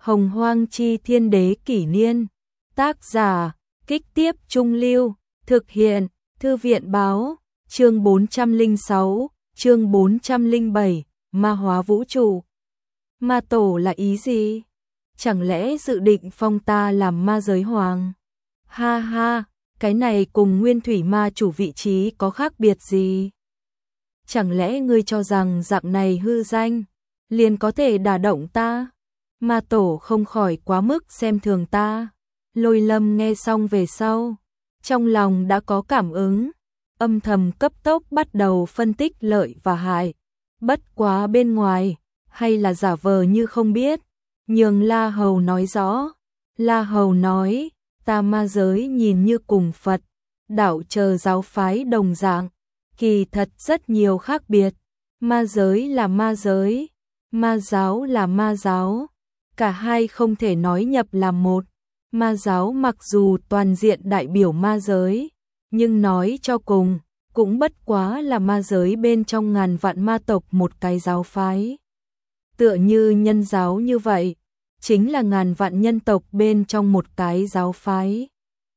Hồng Hoang Chi Thiên Đế Kỷ Niên. Tác giả, Kích Tiếp Trung Lưu. Thực hiện, Thư viện báo. Chương 406, chương 407, Ma hóa vũ trụ. Ma tổ là ý gì? Chẳng lẽ dự định phong ta làm ma giới hoàng? Ha ha, cái này cùng nguyên thủy ma chủ vị trí có khác biệt gì? Chẳng lẽ ngươi cho rằng dạng này hư danh, liền có thể đả động ta? Ma tổ không khỏi quá mức xem thường ta. Lôi Lâm nghe xong về sau, trong lòng đã có cảm ứng, âm thầm cấp tốc bắt đầu phân tích lợi và hại. Bất quá bên ngoài, hay là giả vờ như không biết, nhường La Hầu nói rõ. La Hầu nói, ta ma giới nhìn như cùng Phật, đạo chờ giáo phái đồng dạng, kỳ thật rất nhiều khác biệt. Ma giới là ma giới, ma giáo là ma giáo, cả hai không thể nói nhập làm một. Ma giáo mặc dù toàn diện đại biểu ma giới, nhưng nói cho cùng, cũng bất quá là ma giới bên trong ngàn vạn ma tộc một cái giáo phái. Tựa như nhân giáo như vậy, chính là ngàn vạn nhân tộc bên trong một cái giáo phái.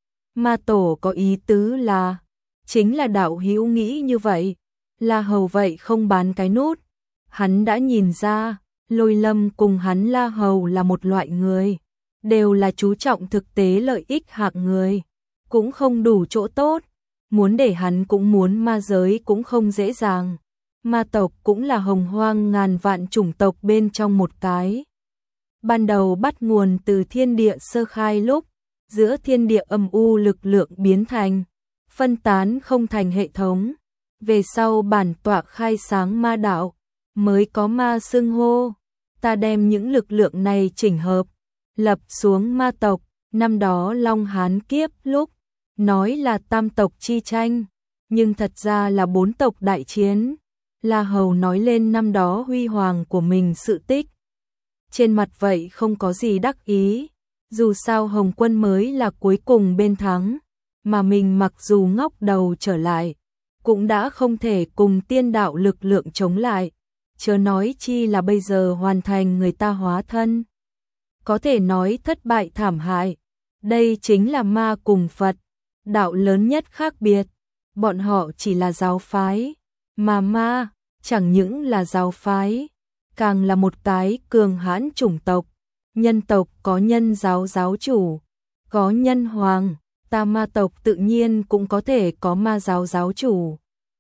Ma tổ có ý tứ là, chính là đạo hữu nghĩ như vậy. La Hầu vậy không bán cái nút. Hắn đã nhìn ra, Lôi Lâm cùng hắn La Hầu là một loại người, đều là chú trọng thực tế lợi ích hạng người, cũng không đủ chỗ tốt. Muốn để hắn cũng muốn ma giới cũng không dễ dàng. Ma tộc cũng là hồng hoang ngàn vạn chủng tộc bên trong một cái. Ban đầu bắt nguồn từ thiên địa sơ khai lúc, giữa thiên địa âm u lực lượng biến thành, phân tán không thành hệ thống. Về sau bản tọa khai sáng ma đạo, mới có ma xưng hô. Ta đem những lực lượng này chỉnh hợp, lập xuống ma tộc. Năm đó Long Hán kiếp lúc, nói là tam tộc chi tranh, nhưng thật ra là bốn tộc đại chiến. La Hầu nói lên năm đó huy hoàng của mình sự tích. Trên mặt vậy không có gì đắc ý, dù sao Hồng Quân mới là cuối cùng bên thắng, mà mình mặc dù ngóc đầu trở lại, cũng đã không thể cùng tiên đạo lực lượng chống lại, chớ nói chi là bây giờ hoàn thành người ta hóa thân. Có thể nói thất bại thảm hại, đây chính là ma cùng Phật, đạo lớn nhất khác biệt. Bọn họ chỉ là giáo phái, mà ma chẳng những là giáo phái, càng là một cái cường hãn chủng tộc. Nhân tộc có nhân giáo giáo chủ, có nhân hoàng, ta ma tộc tự nhiên cũng có thể có ma giáo giáo chủ.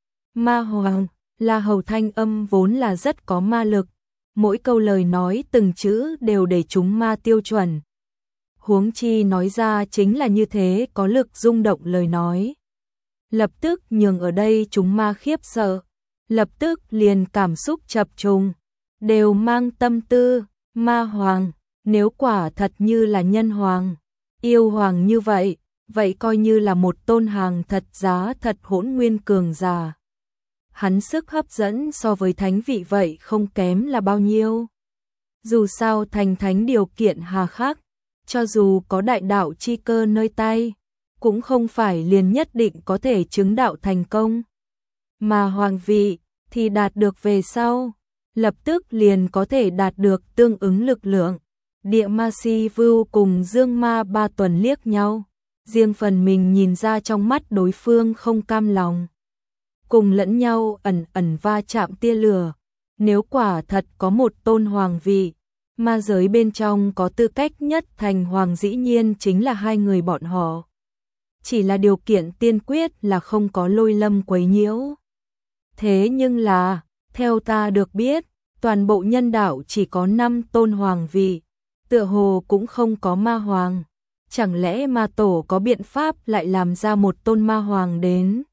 Ma hoàng, La Hầu thanh âm vốn là rất có ma lực, mỗi câu lời nói từng chữ đều để chúng ma tiêu chuẩn. Huống chi nói ra chính là như thế có lực rung động lời nói. Lập tức nhường ở đây chúng ma khiếp sợ, lập tức liền cảm xúc chập trùng, đều mang tâm tư, ma hoàng, nếu quả thật như là nhân hoàng, yêu hoàng như vậy, vậy coi như là một tôn hàng thật giá thật hỗn nguyên cường giả. Hắn sức hấp dẫn so với thánh vị vậy không kém là bao nhiêu. Dù sao thành thánh điều kiện hà khắc, cho dù có đại đạo chi cơ nơi tay, cũng không phải liền nhất định có thể chứng đạo thành công. Mà hoàng vị thì đạt được về sau, lập tức liền có thể đạt được tương ứng lực lượng. Địa ma si vưu cùng dương ma ba tuần liếc nhau, riêng phần mình nhìn ra trong mắt đối phương không cam lòng. Cùng lẫn nhau ẩn ẩn va chạm tia lửa. Nếu quả thật có một tôn hoàng vị, ma giới bên trong có tư cách nhất thành hoàng dĩ nhiên chính là hai người bọn họ. Chỉ là điều kiện tiên quyết là không có Lôi Lâm quấy nhiễu. Thế nhưng là, theo ta được biết, toàn bộ nhân đạo chỉ có 5 tôn hoàng vị, tựa hồ cũng không có ma hoàng. Chẳng lẽ ma tổ có biện pháp lại làm ra một tôn ma hoàng đến?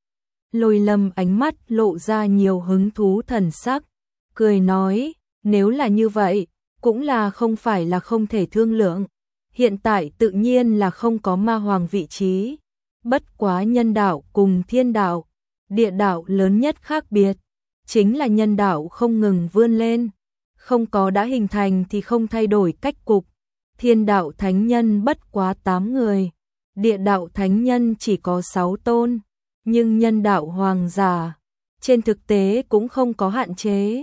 Lôi Lâm ánh mắt lộ ra nhiều hứng thú thần sắc, cười nói, nếu là như vậy, cũng là không phải là không thể thương lượng. Hiện tại tự nhiên là không có ma hoàng vị trí, bất quá nhân đạo cùng thiên đạo, địa đạo lớn nhất khác biệt, chính là nhân đạo không ngừng vươn lên, không có đã hình thành thì không thay đổi cách cục. Thiên đạo thánh nhân bất quá 8 người, địa đạo thánh nhân chỉ có 6 tôn, nhưng nhân đạo hoàng giả, trên thực tế cũng không có hạn chế.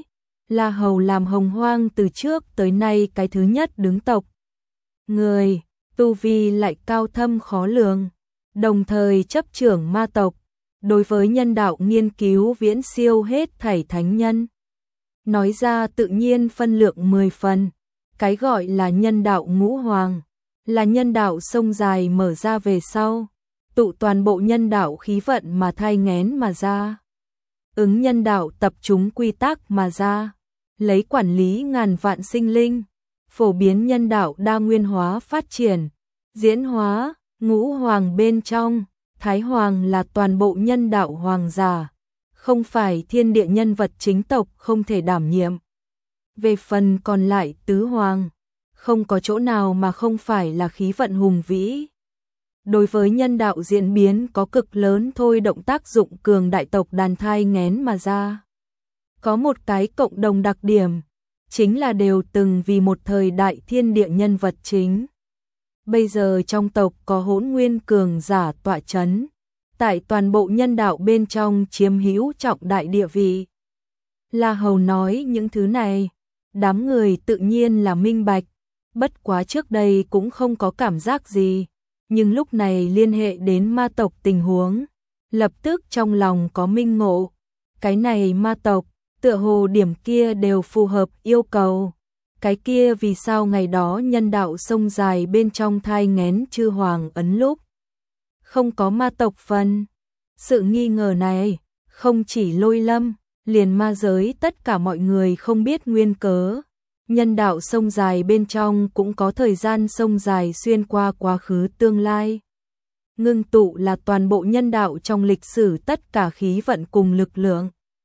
La Hầu làm Hồng Hoang từ trước tới nay cái thứ nhất đứng tộc. Người, tu vi lại cao thâm khó lường, đồng thời chấp trưởng ma tộc, đối với nhân đạo nghiên cứu viễn siêu hết thảy thánh nhân. Nói ra tự nhiên phân lượng 10 phần, cái gọi là nhân đạo ngũ hoàng, là nhân đạo sông dài mở ra về sau, tụ toàn bộ nhân đạo khí vận mà thai nghén mà ra. Ứng nhân đạo tập trung quy tắc mà ra, lấy quản lý ngàn vạn sinh linh, phổ biến nhân đạo đa nguyên hóa phát triển, diễn hóa, ngũ hoàng bên trong, Thái Hoàng là toàn bộ nhân đạo hoàng giả, không phải thiên địa nhân vật chính tộc không thể đảm nhiệm. Về phần còn lại tứ hoàng, không có chỗ nào mà không phải là khí vận hùng vĩ. Đối với nhân đạo diễn biến có cực lớn thôi động tác dụng cường đại tộc đàn thai nghén mà ra. Có một cái cộng đồng đặc điểm, chính là đều từng vì một thời đại thiên địa nhân vật chính. Bây giờ trong tộc có Hỗn Nguyên cường giả tọa chấn, tại toàn bộ nhân đạo bên trong chiếm hữu trọng đại địa vị. La Hầu nói những thứ này, đám người tự nhiên là minh bạch, bất quá trước đây cũng không có cảm giác gì, nhưng lúc này liên hệ đến ma tộc tình huống, lập tức trong lòng có minh ngộ, cái này ma tộc, tựa hồ điểm kia đều phù hợp yêu cầu. Cái kia vì sao ngày đó nhân đạo sông dài bên trong thai nghén chư hoàng ấn lúc không có ma tộc phần. Sự nghi ngờ này không chỉ Lôi Lâm, liền ma giới tất cả mọi người không biết nguyên cớ. Nhân đạo sông dài bên trong cũng có thời gian sông dài xuyên qua quá khứ tương lai. Ngưng tụ là toàn bộ nhân đạo trong lịch sử tất cả khí vận cùng lực lượng.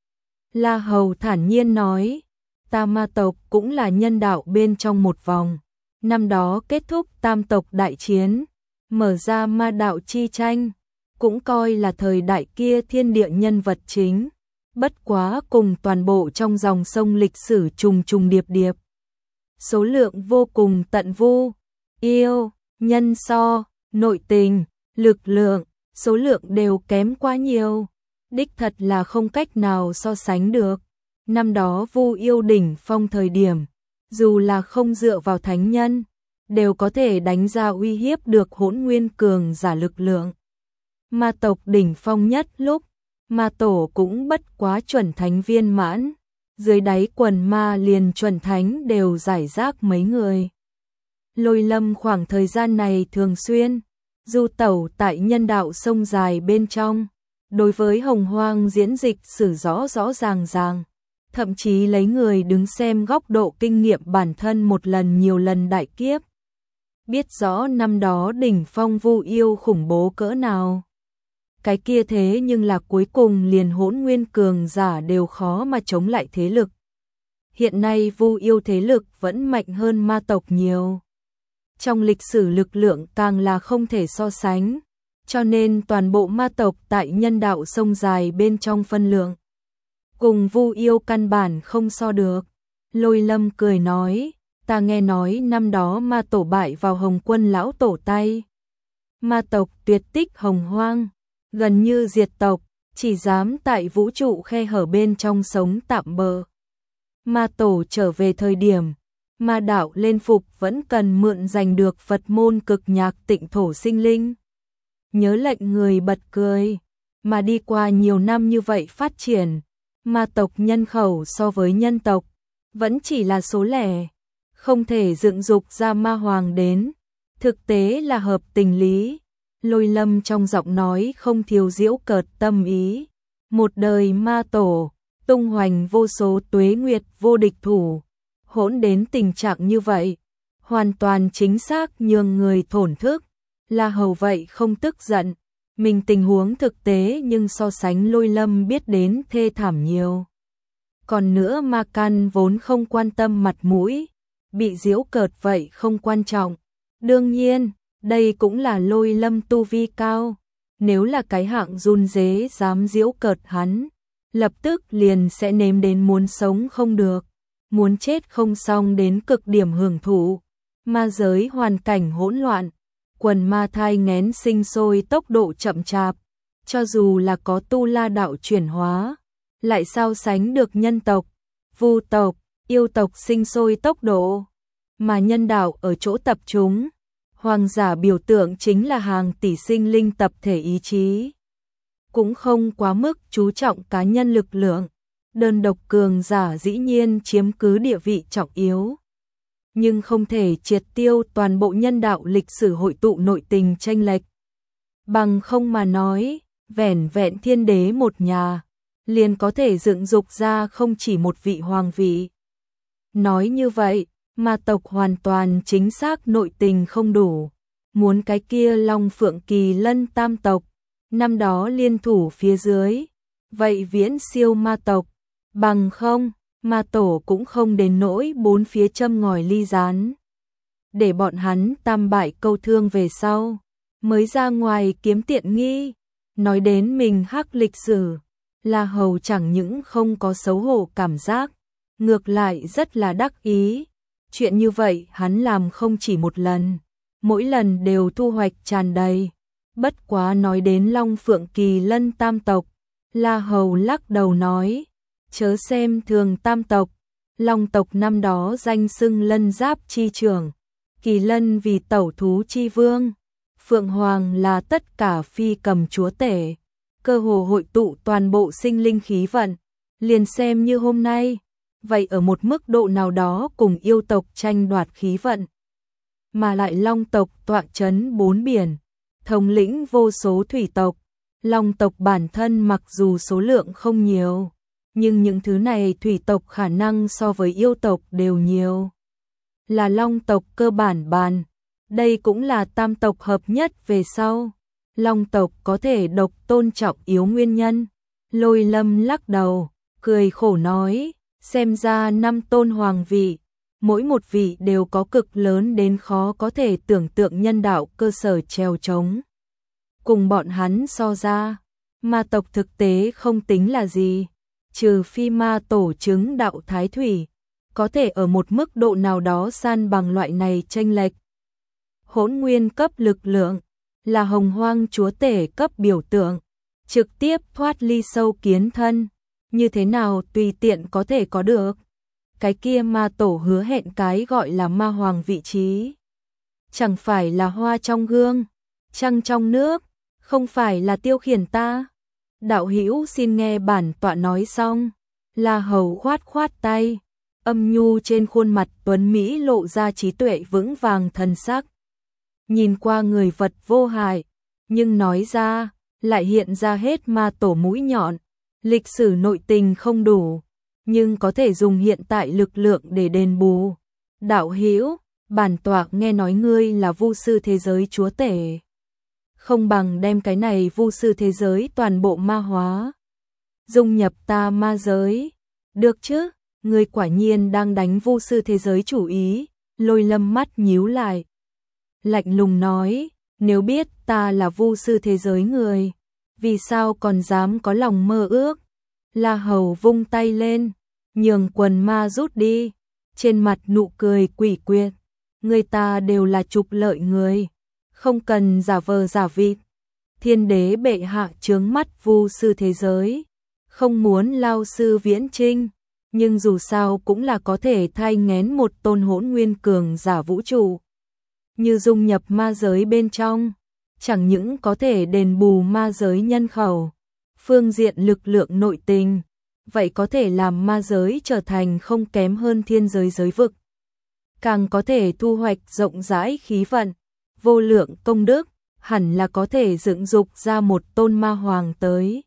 La Hầu thản nhiên nói, ta ma tộc cũng là nhân đạo bên trong một vòng. Năm đó kết thúc tam tộc đại chiến, mở ra ma đạo chi tranh, cũng coi là thời đại kia thiên địa nhân vật chính. Bất quá cùng toàn bộ trong dòng sông lịch sử trùng trùng điệp điệp. Số lượng vô cùng tận vu, yêu, nhân so, nội tình, lực lượng, số lượng đều kém quá nhiều. Đích thật là không cách nào so sánh được. Năm đó Vu yêu đỉnh phong thời điểm, dù là không dựa vào thánh nhân, đều có thể đánh ra uy hiếp được Hỗn Nguyên cường giả lực lượng. Ma tộc đỉnh phong nhất lúc, ma tổ cũng bất quá chuẩn thánh viên mãn, dưới đáy quần ma liền chuẩn thánh đều giải rác mấy người. Lôi Lâm khoảng thời gian này thường xuyên du tẩu tại nhân đạo sông dài bên trong, đối với Hồng Hoang diễn dịch sử rõ rõ ràng ràng, thậm chí lấy người đứng xem góc độ kinh nghiệm bản thân một lần nhiều lần đại kiếp. Biết rõ năm đó đỉnh phong Vu yêu khủng bố cỡ nào. Cái kia thế nhưng là cuối cùng liền Hỗn Nguyên cường giả đều khó mà chống lại thế lực. Hiện nay Vu yêu thế lực vẫn mạnh hơn ma tộc nhiều. Trong lịch sử lực lượng càng là không thể so sánh, cho nên toàn bộ ma tộc tại nhân đạo sông dài bên trong phân lượng, cùng Vu yêu căn bản không so được. Lôi Lâm cười nói, ta nghe nói năm đó ma tổ bại vào Hồng Quân lão tổ tay. Ma tộc tuyệt tích Hồng Hoang, gần như diệt tộc, chỉ dám tại vũ trụ khe hở bên trong sống tạm bợ. Ma tổ trở về thời điểm, ma đạo lên phục vẫn cần mượn giành được Phật môn cực nhạc tịnh thổ sinh linh. Nhớ lệnh người bật cười, mà đi qua nhiều năm như vậy phát triển, ma tộc nhân khẩu so với nhân tộc, vẫn chỉ là số lẻ, không thể dựng dục ra ma hoàng đến, thực tế là hợp tình lý. Lôi Lâm trong giọng nói không thiếu giễu cợt tâm ý, một đời ma tổ, tung hoành vô số tuế nguyệt vô địch thủ, hỗn đến tình trạng như vậy, hoàn toàn chính xác nhường người thổn thức. La Hầu vậy không tức giận, mình tình huống thực tế nhưng so sánh Lôi Lâm biết đến thê thảm nhiều. Còn nữa ma căn vốn không quan tâm mặt mũi, bị giễu cợt vậy không quan trọng. Đương nhiên, đây cũng là Lôi Lâm tu vi cao, nếu là cái hạng run rế dám giễu cợt hắn, lập tức liền sẽ nếm đến muốn sống không được, muốn chết không xong đến cực điểm hưởng thụ. Ma giới hoàn cảnh hỗn loạn, quần ma thai nghén sinh sôi tốc độ chậm chạp, cho dù là có tu la đạo chuyển hóa, lại sao sánh được nhân tộc, Vu tộc, yêu tộc sinh sôi tốc độ, mà nhân đạo ở chỗ tập trung. Hoàng giả biểu tượng chính là hàng tỷ sinh linh tập thể ý chí. Cũng không quá mức chú trọng cá nhân lực lượng, đơn độc cường giả dĩ nhiên chiếm cứ địa vị trọng yếu. Nhưng không thể triệt tiêu toàn bộ nhân đạo lịch sử hội tụ nội tình chênh lệch. Bằng không mà nói, vẻn vẹn thiên đế một nhà, liền có thể dựng dục ra không chỉ một vị hoàng vị. Nói như vậy, ma tộc hoàn toàn chính xác nội tình không đủ, muốn cái kia Long Phượng Kỳ Lân tam tộc, năm đó liên thủ phía dưới, vậy viễn siêu ma tộc, bằng không, ma tổ cũng không đến nỗi bốn phía châm ngòi ly gián. Để bọn hắn tam bại câu thương về sau, mới ra ngoài kiếm tiện nghi, nói đến mình hắc lịch sử, La Hầu chẳng những không có xấu hổ cảm giác, ngược lại rất là đắc ý. Chuyện như vậy hắn làm không chỉ một lần, mỗi lần đều thu hoạch tràn đầy. Bất quá nói đến Long Phượng Kỳ Lân tam tộc, La Hầu lắc đầu nói, chớ xem thường tam tộc, Long tộc năm đó danh xưng Lân Giáp chi trưởng, Kỳ Lân vì tẩu thú chi vương, Phượng Hoàng là tất cả phi cầm chúa tể, cơ hồ hội tụ toàn bộ sinh linh khí vận, liền xem như hôm nay, vậy ở một mức độ nào đó cùng yêu tộc tranh đoạt khí vận. Mà lại Long tộc tọa chấn bốn biển, thống lĩnh vô số thủy tộc, Long tộc bản thân mặc dù số lượng không nhiều, nhưng những thứ này thủy tộc khả năng so với yêu tộc đều nhiều. Là Long tộc cơ bản bàn, đây cũng là tam tộc hợp nhất về sau. Long tộc có thể độc tôn trọng yếu nguyên nhân. Lôi Lâm lắc đầu, cười khổ nói, xem ra năm tôn hoàng vị, mỗi một vị đều có cực lớn đến khó có thể tưởng tượng nhân đạo cơ sở trèo trống. Cùng bọn hắn so ra, ma tộc thực tế không tính là gì, trừ phi ma tổ chứng đạo thái thủy, có thể ở một mức độ nào đó san bằng loại này chênh lệch. Hỗn nguyên cấp lực lượng, là hồng hoang chúa tể cấp biểu tượng, trực tiếp thoát ly sâu kiến thân, như thế nào tùy tiện có thể có được. Cái kia ma tổ hứa hẹn cái gọi là ma hoàng vị trí, chẳng phải là hoa trong gương, trăng trong nước, không phải là tiêu khiển ta. Đạo hữu xin nghe bản tọa nói xong. La Hầu khoát khoát tay, âm nhu trên khuôn mặt tuấn mỹ lộ ra trí tuệ vững vàng thần sắc. Nhìn qua người vật vô hại, nhưng nói ra, lại hiện ra hết ma tổ mũi nhọn, lịch sử nội tình không đủ, nhưng có thể dùng hiện tại lực lượng để đền bù. Đạo hữu, bản tọa nghe nói ngươi là vu sư thế giới chúa tể, không bằng đem cái này vu sư thế giới toàn bộ ma hóa, dung nhập ta ma giới. Được chứ, ngươi quả nhiên đang đánh vu sư thế giới chủ ý. Lôi Lâm mắt nhíu lại, lạnh lùng nói, nếu biết ta là vu sư thế giới người, vì sao còn dám có lòng mơ ước. La Hầu vung tay lên, nhường quần ma rút đi, trên mặt nụ cười quỷ quyệt, người ta đều là trục lợi người, không cần giả vờ giả vịt. Thiên đế bệ hạ chướng mắt vu sư thế giới, không muốn lao sư viễn trinh, nhưng dù sao cũng là có thể thay ngén một tôn hỗn nguyên cường giả vũ trụ. Như dung nhập ma giới bên trong, chẳng những có thể đền bù ma giới nhân khẩu, phương diện lực lượng nội tình, vậy có thể làm ma giới trở thành không kém hơn thiên giới giới vực. Càng có thể thu hoạch rộng rãi khí vận, vô lượng công đức, hẳn là có thể dựng dục ra một tôn ma hoàng tới.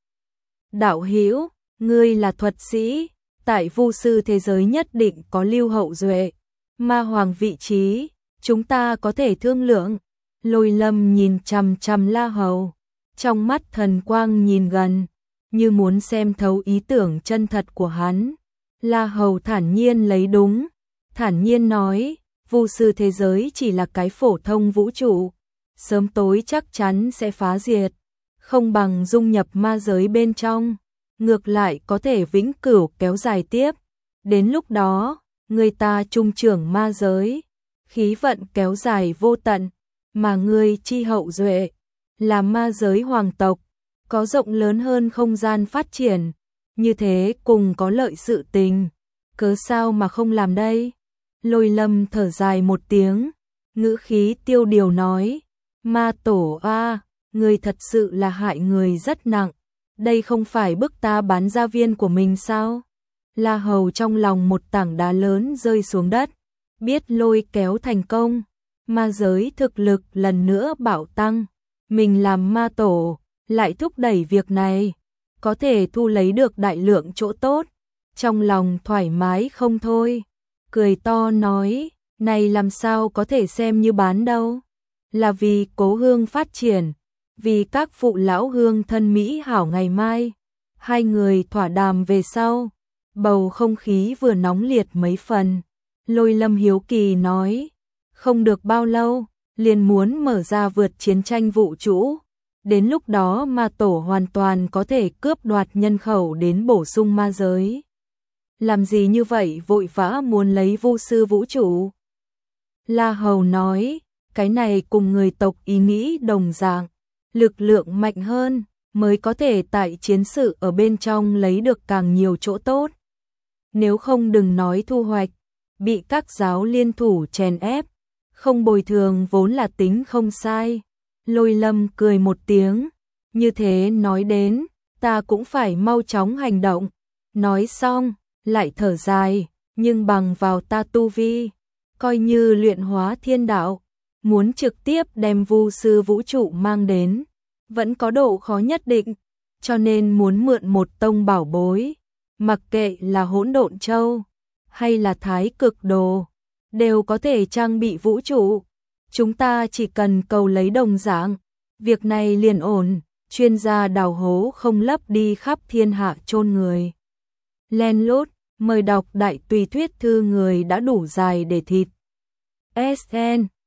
Đạo hữu, ngươi là thuật sĩ, tại vu sư thế giới nhất định có lưu hậu duệ, ma hoàng vị trí, chúng ta có thể thương lượng. Lôi Lâm nhìn chằm chằm La Hầu, trong mắt thần quang nhìn gần, như muốn xem thấu ý tưởng chân thật của hắn. La Hầu thản nhiên lấy đúng, thản nhiên nói, vu sư thế giới chỉ là cái phổ thông vũ trụ, sớm tối chắc chắn sẽ phá diệt, không bằng dung nhập ma giới bên trong, ngược lại có thể vĩnh cửu kéo dài tiếp. Đến lúc đó, người ta trung trưởng ma giới, khí vận kéo dài vô tận, mà ngươi chi hậu duệ, là ma giới hoàng tộc, có rộng lớn hơn không gian phát triển, như thế cùng có lợi sự tình, cớ sao mà không làm đây? Lôi Lâm thở dài một tiếng, ngữ khí tiêu điều nói, ma tổ a, người thật sự là hại người rất nặng, đây không phải bức ta bán gia viên của mình sao? La Hầu trong lòng một tảng đá lớn rơi xuống đất, biết lôi kéo thành công, ma giới thực lực lần nữa bạo tăng, mình làm ma tổ, lại thúc đẩy việc này, có thể thu lấy được đại lượng chỗ tốt, trong lòng thoải mái không thôi, cười to nói, này làm sao có thể xem như bán đâu, là vì Cố Hương phát triển, vì các phụ lão hương thân mỹ hảo ngày mai, hai người thỏa đàm về sau, bầu không khí vừa nóng liệt mấy phần, Lôi Lâm hiếu kỳ nói, không được bao lâu, liền muốn mở ra vượt chiến tranh vũ trụ. Đến lúc đó ma tổ hoàn toàn có thể cướp đoạt nhân khẩu đến bổ sung ma giới. Làm gì như vậy vội vã muốn lấy vô sư vũ trụ? La Hầu nói, cái này cùng người tộc ý nghĩ đồng dạng, lực lượng mạnh hơn mới có thể tại chiến sự ở bên trong lấy được càng nhiều chỗ tốt. Nếu không đừng nói thu hoạch, bị các giáo liên thủ chèn ép, không bồi thường vốn là tính không sai. Lôi Lâm cười một tiếng, như thế nói đến, ta cũng phải mau chóng hành động. Nói xong, lại thở dài, nhưng bằng vào ta tu vi, coi như luyện hóa thiên đạo, muốn trực tiếp đem vu sư vũ trụ mang đến, vẫn có độ khó nhất định, cho nên muốn mượn một tông bảo bối, mặc kệ là Hỗn Độn Châu hay là Thái Cực Đồ, đều có thể trang bị vũ trụ. Chúng ta chỉ cần cầu lấy đồng dạng, việc này liền ổn, chuyên gia đào hố không lấp đi khắp thiên hạ chôn người. Len lút, mời đọc đại tùy thuyết thư người đã đủ dài để thịt. SN